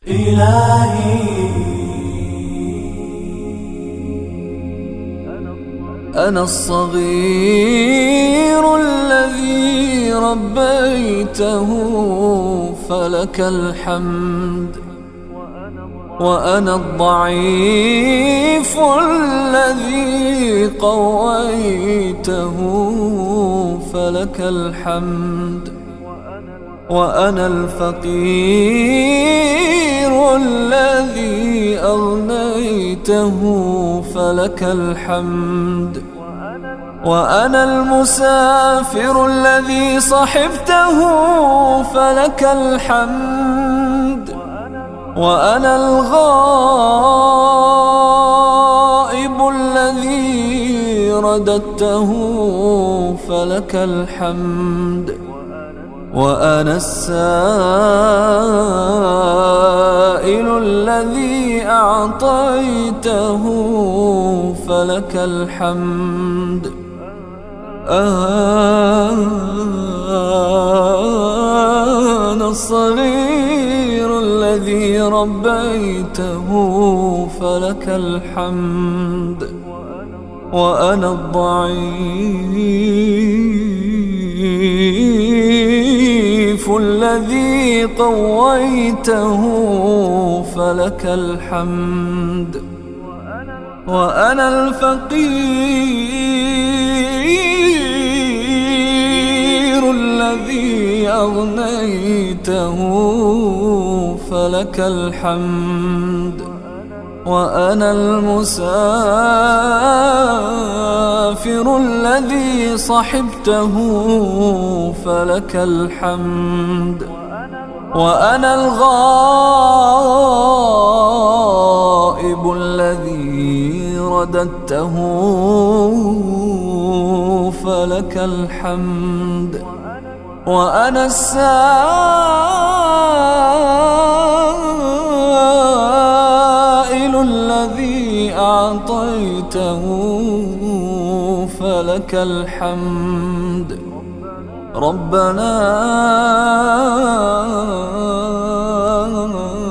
إلهي أنا الصغير الذي ربيته فلك الحمد، وأنا الضعيف الذي قويته فلك الحمد، وأنا الفقير الذي أغنيته فلك الحمد، وأنا المسافر الذي صحبته فلك الحمد، وأنا الغائب الذي رددته فلك الحمد، وأنا السائل الذي أعطيته فلك الحمد. أنا الصغير الذي ربيته فلك الحمد، وأنا الضعيف الذي قويته فلك الحمد، وأنا الفقير الذي أغنيته فلك الحمد، وأنا المسافر الذي صحبته فلك الحمد، وأنا الغائب الذي رددته فلك الحمد، وأنا السائل الذي أعطيته فلك الحمد. ربنا